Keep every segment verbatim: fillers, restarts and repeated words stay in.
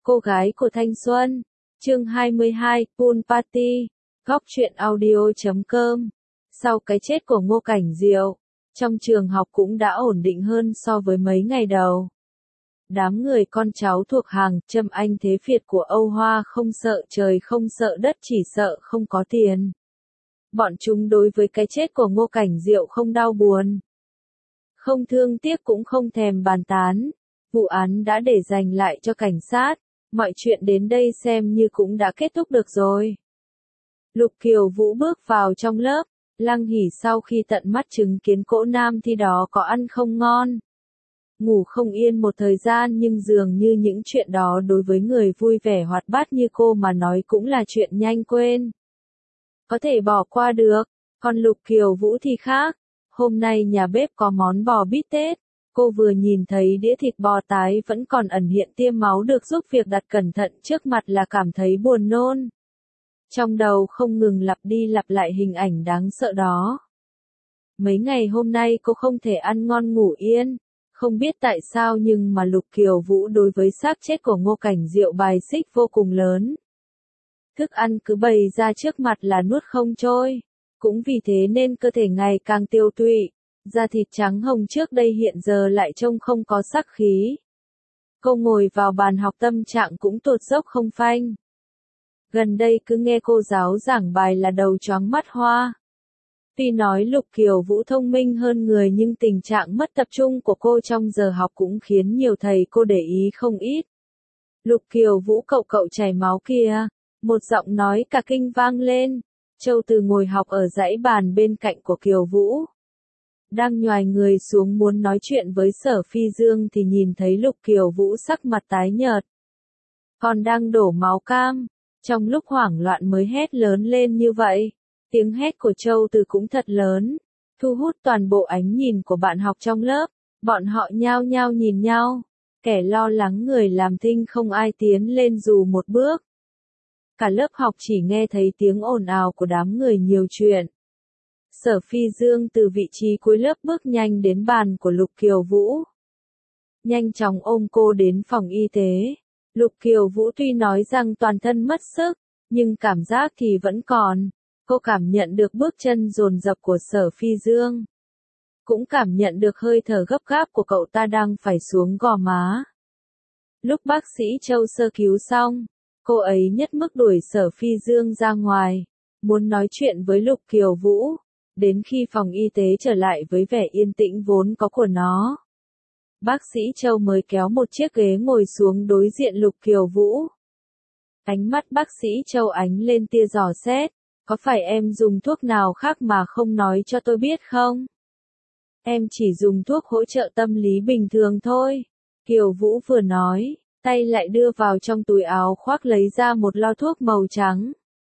Cô gái của thanh xuân. Chương hai mươi hai, Pool Party. Góc truyện audio chấm com. Sau cái chết của Ngô Cảnh Diệu, trong trường học cũng đã ổn định hơn so với mấy ngày đầu. Đám người con cháu thuộc hàng Trâm Anh Thế Việt của Âu Hoa không sợ trời không sợ đất, chỉ sợ không có tiền. Bọn chúng đối với cái chết của Ngô Cảnh Diệu không đau buồn, không thương tiếc cũng không thèm bàn tán. Vụ án đã để dành lại cho cảnh sát, mọi chuyện đến đây xem như cũng đã kết thúc được rồi. Lục Kiều Vũ bước vào trong lớp, Lăng Hỉ sau khi tận mắt chứng kiến cỗ nam thi đó có ăn không ngon, ngủ không yên một thời gian, nhưng dường như những chuyện đó đối với người vui vẻ hoạt bát như cô mà nói cũng là chuyện nhanh quên, có thể bỏ qua được. Còn Lục Kiều Vũ thì khác, hôm nay nhà bếp có món bò bít tết, cô vừa nhìn thấy đĩa thịt bò tái vẫn còn ẩn hiện tia máu được giúp việc đặt cẩn thận trước mặt là cảm thấy buồn nôn. Trong đầu không ngừng lặp đi lặp lại hình ảnh đáng sợ đó. Mấy ngày hôm nay cô không thể ăn ngon ngủ yên, không biết tại sao nhưng mà Lục Kiều Vũ đối với xác chết của Ngô Cảnh Diệu bài xích vô cùng lớn. Thức ăn cứ bày ra trước mặt là nuốt không trôi, cũng vì thế nên cơ thể ngày càng tiêu tụy, da thịt trắng hồng trước đây hiện giờ lại trông không có sắc khí. Cô ngồi vào bàn học tâm trạng cũng tụt dốc không phanh. Gần đây cứ nghe cô giáo giảng bài là đầu choáng mắt hoa. Tuy nói Lục Kiều Vũ thông minh hơn người nhưng tình trạng mất tập trung của cô trong giờ học cũng khiến nhiều thầy cô để ý không ít. Lục Kiều Vũ cậu cậu chảy máu kìa, một giọng nói cả kinh vang lên. Châu Từ ngồi học ở dãy bàn bên cạnh của Kiều Vũ, đang nhoài người xuống muốn nói chuyện với Sở Phi Dương thì nhìn thấy Lục Kiều Vũ sắc mặt tái nhợt, còn đang đổ máu cam. Trong lúc hoảng loạn mới hét lớn lên như vậy. Tiếng hét của Châu Từ cũng thật lớn, thu hút toàn bộ ánh nhìn của bạn học trong lớp. Bọn họ nhao nhao nhìn nhau, kẻ lo lắng người làm thinh không ai tiến lên dù một bước. Cả lớp học chỉ nghe thấy tiếng ồn ào của đám người nhiều chuyện. Sở Phi Dương từ vị trí cuối lớp bước nhanh đến bàn của Lục Kiều Vũ, nhanh chóng ôm cô đến phòng y tế. Lục Kiều Vũ tuy nói rằng toàn thân mất sức, nhưng cảm giác thì vẫn còn. Cô cảm nhận được bước chân dồn dập của Sở Phi Dương, cũng cảm nhận được hơi thở gấp gáp của cậu ta đang phải xuống gò má. Lúc bác sĩ Châu sơ cứu xong, cô ấy nhất mức đuổi Sở Phi Dương ra ngoài, muốn nói chuyện với Lục Kiều Vũ. Đến khi phòng y tế trở lại với vẻ yên tĩnh vốn có của nó, bác sĩ Châu mới kéo một chiếc ghế ngồi xuống đối diện Lục Kiều Vũ. Ánh mắt bác sĩ Châu ánh lên tia dò xét. Có phải em dùng thuốc nào khác mà không nói cho tôi biết không? Em chỉ dùng thuốc hỗ trợ tâm lý bình thường thôi. Kiều Vũ vừa nói, tay lại đưa vào trong túi áo khoác lấy ra một lọ thuốc màu trắng,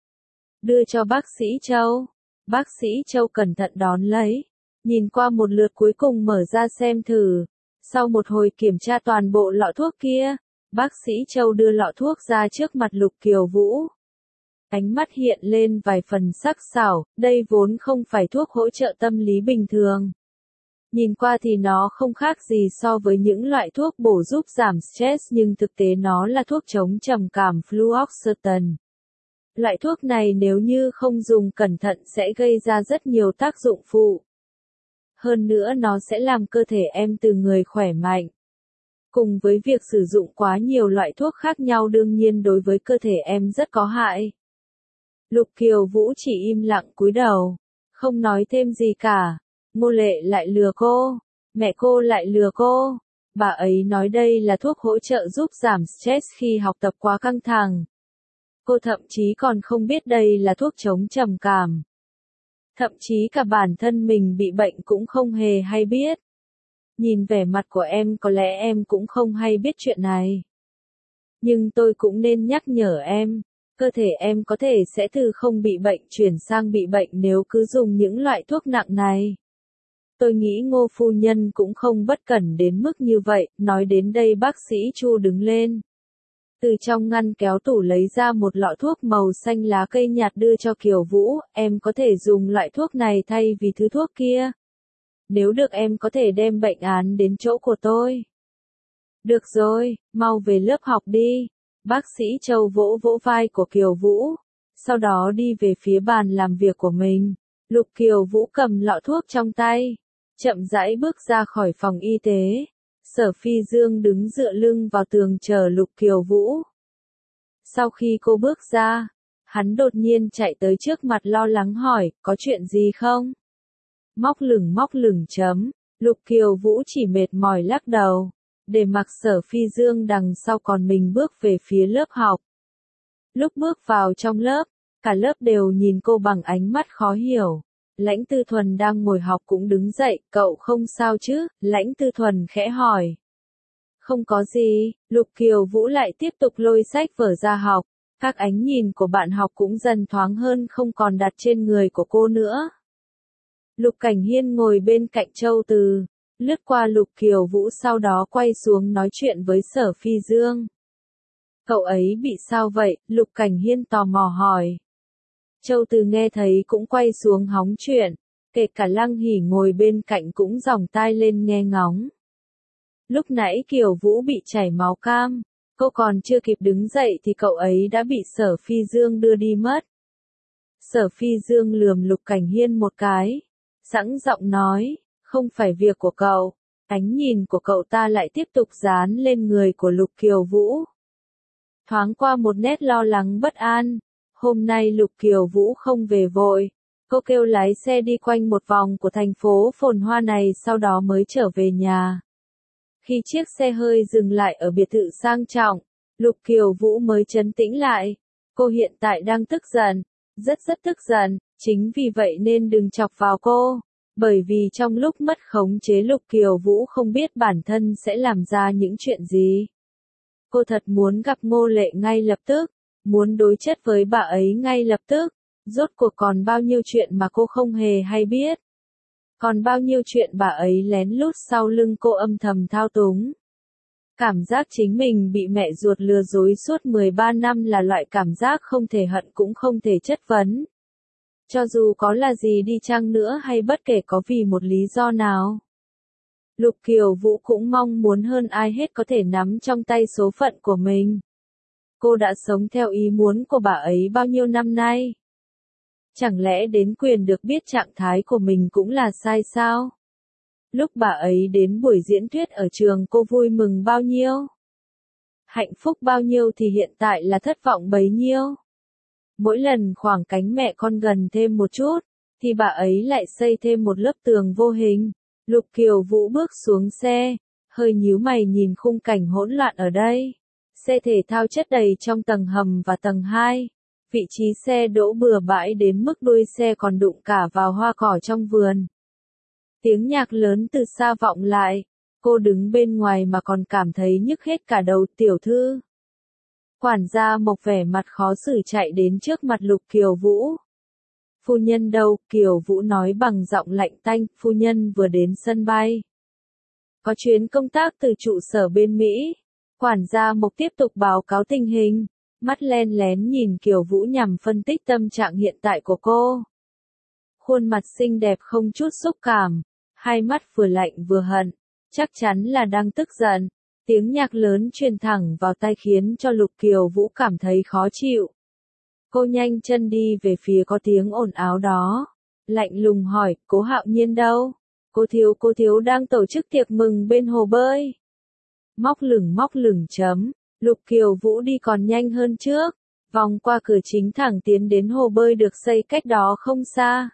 đưa cho bác sĩ Châu. Bác sĩ Châu cẩn thận đón lấy, nhìn qua một lượt cuối cùng mở ra xem thử. Sau một hồi kiểm tra toàn bộ lọ thuốc kia, bác sĩ Châu đưa lọ thuốc ra trước mặt Lục Kiều Vũ. Ánh mắt hiện lên vài phần sắc sảo, đây vốn không phải thuốc hỗ trợ tâm lý bình thường. Nhìn qua thì nó không khác gì so với những loại thuốc bổ giúp giảm stress nhưng thực tế nó là thuốc chống trầm cảm fluoxetine. Loại thuốc này nếu như không dùng cẩn thận sẽ gây ra rất nhiều tác dụng phụ. Hơn nữa nó sẽ làm cơ thể em từ người khỏe mạnh. Cùng với việc sử dụng quá nhiều loại thuốc khác nhau đương nhiên đối với cơ thể em rất có hại. Lục Kiều Vũ chỉ im lặng cúi đầu, không nói thêm gì cả. Ngô Lệ lại lừa cô, mẹ cô lại lừa cô. Bà ấy nói đây là thuốc hỗ trợ giúp giảm stress khi học tập quá căng thẳng. Cô thậm chí còn không biết đây là thuốc chống trầm cảm. Thậm chí cả bản thân mình bị bệnh cũng không hề hay biết. Nhìn vẻ mặt của em có lẽ em cũng không hay biết chuyện này. Nhưng tôi cũng nên nhắc nhở em. Cơ thể em có thể sẽ từ không bị bệnh chuyển sang bị bệnh nếu cứ dùng những loại thuốc nặng này. Tôi nghĩ Ngô phu nhân cũng không bất cẩn đến mức như vậy. Nói đến đây bác sĩ Chu đứng lên, từ trong ngăn kéo tủ lấy ra một lọ thuốc màu xanh lá cây nhạt đưa cho Kiều Vũ. Em có thể dùng loại thuốc này thay vì thứ thuốc kia. Nếu được em có thể đem bệnh án đến chỗ của tôi. Được rồi, mau về lớp học đi. Bác sĩ Châu vỗ vỗ vai của Kiều Vũ, sau đó đi về phía bàn làm việc của mình. Lục Kiều Vũ cầm lọ thuốc trong tay, chậm rãi bước ra khỏi phòng y tế. Sở Phi Dương đứng dựa lưng vào tường chờ Lục Kiều Vũ. Sau khi cô bước ra, hắn đột nhiên chạy tới trước mặt lo lắng hỏi, có chuyện gì không? Móc lửng móc lửng chấm, Lục Kiều Vũ chỉ mệt mỏi lắc đầu, để mặc Sở Phi Dương đằng sau còn mình bước về phía lớp học. Lúc bước vào trong lớp, cả lớp đều nhìn cô bằng ánh mắt khó hiểu. Lãnh Tư Thuần đang ngồi học cũng đứng dậy, cậu không sao chứ? Lãnh Tư Thuần khẽ hỏi. Không có gì, Lục Kiều Vũ lại tiếp tục lôi sách vở ra học. Các ánh nhìn của bạn học cũng dần thoáng hơn, không còn đặt trên người của cô nữa. Lục Cảnh Hiên ngồi bên cạnh Châu Từ, lướt qua Lục Kiều Vũ sau đó quay xuống nói chuyện với Sở Phi Dương. Cậu ấy bị sao vậy? Lục Cảnh Hiên tò mò hỏi. Châu Từ nghe thấy cũng quay xuống hóng chuyện, kể cả Lăng Hỉ ngồi bên cạnh cũng dòng tai lên nghe ngóng. Lúc nãy Kiều Vũ bị chảy máu cam, cô còn chưa kịp đứng dậy thì cậu ấy đã bị Sở Phi Dương đưa đi mất. Sở Phi Dương lườm Lục Cảnh Hiên một cái, sẵn giọng nói, không phải việc của cậu. Ánh nhìn của cậu ta lại tiếp tục dán lên người của Lục Kiều Vũ. Thoáng qua một nét lo lắng bất an. Hôm nay Lục Kiều Vũ không về vội, cô kêu lái xe đi quanh một vòng của thành phố phồn hoa này sau đó mới trở về nhà. Khi chiếc xe hơi dừng lại ở biệt thự sang trọng, Lục Kiều Vũ mới trấn tĩnh lại. Cô hiện tại đang tức giận, rất rất tức giận, chính vì vậy nên đừng chọc vào cô. Bởi vì trong lúc mất khống chế Lục Kiều Vũ không biết bản thân sẽ làm ra những chuyện gì. Cô thật muốn gặp Ngô Lệ ngay lập tức. Muốn đối chất với bà ấy ngay lập tức, rốt cuộc còn bao nhiêu chuyện mà cô không hề hay biết. Còn bao nhiêu chuyện bà ấy lén lút sau lưng cô âm thầm thao túng. Cảm giác chính mình bị mẹ ruột lừa dối suốt mười ba năm là loại cảm giác không thể hận cũng không thể chất vấn. Cho dù có là gì đi chăng nữa hay bất kể có vì một lý do nào. Lục Kiều Vũ cũng mong muốn hơn ai hết có thể nắm trong tay số phận của mình. Cô đã sống theo ý muốn của bà ấy bao nhiêu năm nay? Chẳng lẽ đến quyền được biết trạng thái của mình cũng là sai sao? Lúc bà ấy đến buổi diễn thuyết ở trường cô vui mừng bao nhiêu? Hạnh phúc bao nhiêu thì hiện tại là thất vọng bấy nhiêu? Mỗi lần khoảng cánh mẹ con gần thêm một chút, thì bà ấy lại xây thêm một lớp tường vô hình. Lục Kiều Vũ bước xuống xe, hơi nhíu mày nhìn khung cảnh hỗn loạn ở đây. Xe thể thao chất đầy trong tầng hầm và tầng hai. Vị trí xe đỗ bừa bãi đến mức đuôi xe còn đụng cả vào hoa cỏ trong vườn. Tiếng nhạc lớn từ xa vọng lại. Cô đứng bên ngoài mà còn cảm thấy nhức hết cả đầu. Tiểu thư. Quản gia Mộc vẻ mặt khó xử chạy đến trước mặt Lục Kiều Vũ. Phu nhân đâu? Kiều Vũ nói bằng giọng lạnh tanh. Phu nhân vừa đến sân bay. Có chuyến công tác từ trụ sở bên Mỹ. Quản gia Mộc tiếp tục báo cáo tình hình, mắt len lén nhìn Kiều Vũ nhằm phân tích tâm trạng hiện tại của cô. Khuôn mặt xinh đẹp không chút xúc cảm, hai mắt vừa lạnh vừa hận, chắc chắn là đang tức giận. Tiếng nhạc lớn truyền thẳng vào tai khiến cho Lục Kiều Vũ cảm thấy khó chịu. Cô nhanh chân đi về phía có tiếng ồn ào đó, lạnh lùng hỏi, Cố Hạo Nhiên đâu? Cô thiếu cô thiếu đang tổ chức tiệc mừng bên hồ bơi. Móc lửng móc lửng chấm, Lục Kiều Vũ đi còn nhanh hơn trước, vòng qua cửa chính thẳng tiến đến hồ bơi được xây cách đó không xa.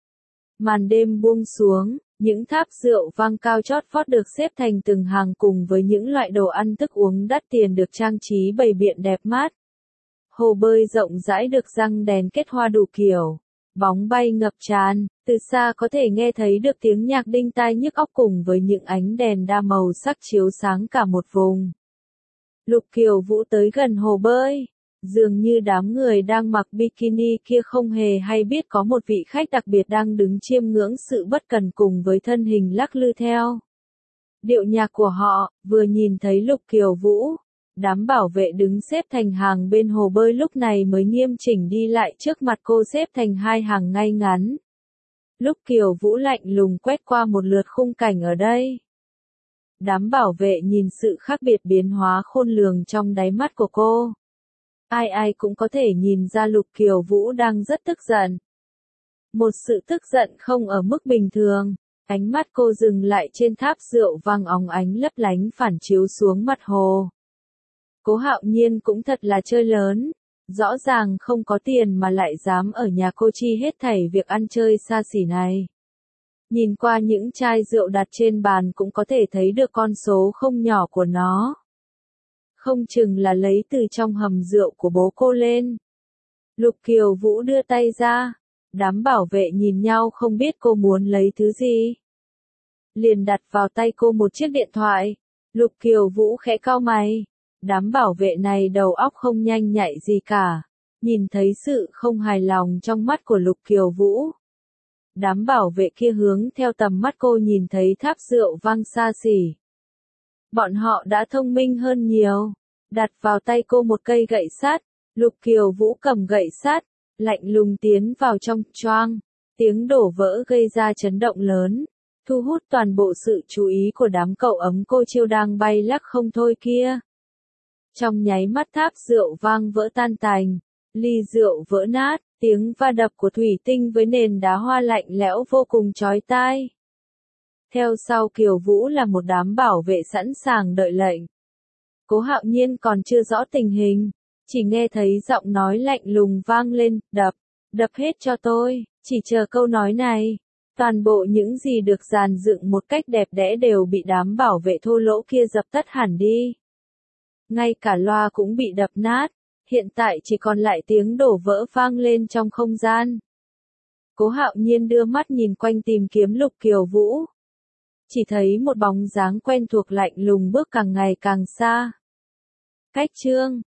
Màn đêm buông xuống, những tháp rượu vang cao chót vót được xếp thành từng hàng cùng với những loại đồ ăn thức uống đắt tiền được trang trí bày biện đẹp mắt. Hồ bơi rộng rãi được răng đèn kết hoa đủ kiểu, bóng bay ngập tràn, từ xa có thể nghe thấy được tiếng nhạc đinh tai nhức óc cùng với những ánh đèn đa màu sắc chiếu sáng cả một vùng. Lục Kiều Vũ tới gần hồ bơi, dường như đám người đang mặc bikini kia không hề hay biết có một vị khách đặc biệt đang đứng chiêm ngưỡng sự bất cần cùng với thân hình lắc lư theo điệu nhạc của họ. Vừa nhìn thấy Lục Kiều Vũ, đám bảo vệ đứng xếp thành hàng bên hồ bơi lúc này mới nghiêm chỉnh đi lại trước mặt cô xếp thành hai hàng ngay ngắn. Lúc Kiều Vũ lạnh lùng quét qua một lượt khung cảnh ở đây. Đám bảo vệ nhìn sự khác biệt biến hóa khôn lường trong đáy mắt của cô. Ai ai cũng có thể nhìn ra Lục Kiều Vũ đang rất tức giận. Một sự tức giận không ở mức bình thường. Ánh mắt cô dừng lại trên tháp rượu vang óng ánh lấp lánh phản chiếu xuống mặt hồ. Cố Hạo Nhiên cũng thật là chơi lớn. Rõ ràng không có tiền mà lại dám ở nhà cô chi hết thảy việc ăn chơi xa xỉ này. Nhìn qua những chai rượu đặt trên bàn cũng có thể thấy được con số không nhỏ của nó. Không chừng là lấy từ trong hầm rượu của bố cô lên. Lục Kiều Vũ đưa tay ra. Đám bảo vệ nhìn nhau không biết cô muốn lấy thứ gì. Liền đặt vào tay cô một chiếc điện thoại. Lục Kiều Vũ khẽ cau mày. Đám bảo vệ này đầu óc không nhanh nhạy gì cả. Nhìn thấy sự không hài lòng trong mắt của Lục Kiều Vũ. Đám bảo vệ kia hướng theo tầm mắt cô nhìn thấy tháp rượu vang xa xỉ. Bọn họ đã thông minh hơn nhiều. Đặt vào tay cô một cây gậy sắt. Lục Kiều Vũ cầm gậy sắt, lạnh lùng tiến vào trong choang. Tiếng đổ vỡ gây ra chấn động lớn. Thu hút toàn bộ sự chú ý của đám cậu ấm cô chiêu đang bay lắc không thôi kia. Trong nháy mắt tháp rượu vang vỡ tan tành. Ly rượu vỡ nát. Tiếng va đập của thủy tinh với nền đá hoa lạnh lẽo vô cùng chói tai. Theo sau Kiều Vũ là một đám bảo vệ sẵn sàng đợi lệnh. Cố Hạo Nhiên còn chưa rõ tình hình, chỉ nghe thấy giọng nói lạnh lùng vang lên, đập, đập hết cho tôi, chỉ chờ câu nói này. Toàn bộ những gì được dàn dựng một cách đẹp đẽ đều bị đám bảo vệ thô lỗ kia dập tắt hẳn đi. Ngay cả loa cũng bị đập nát. Hiện tại chỉ còn lại tiếng đổ vỡ vang lên trong không gian. Cố Hạo Nhiên đưa mắt nhìn quanh tìm kiếm Lục Kiều Vũ. Chỉ thấy một bóng dáng quen thuộc lạnh lùng bước càng ngày càng xa. Cách chương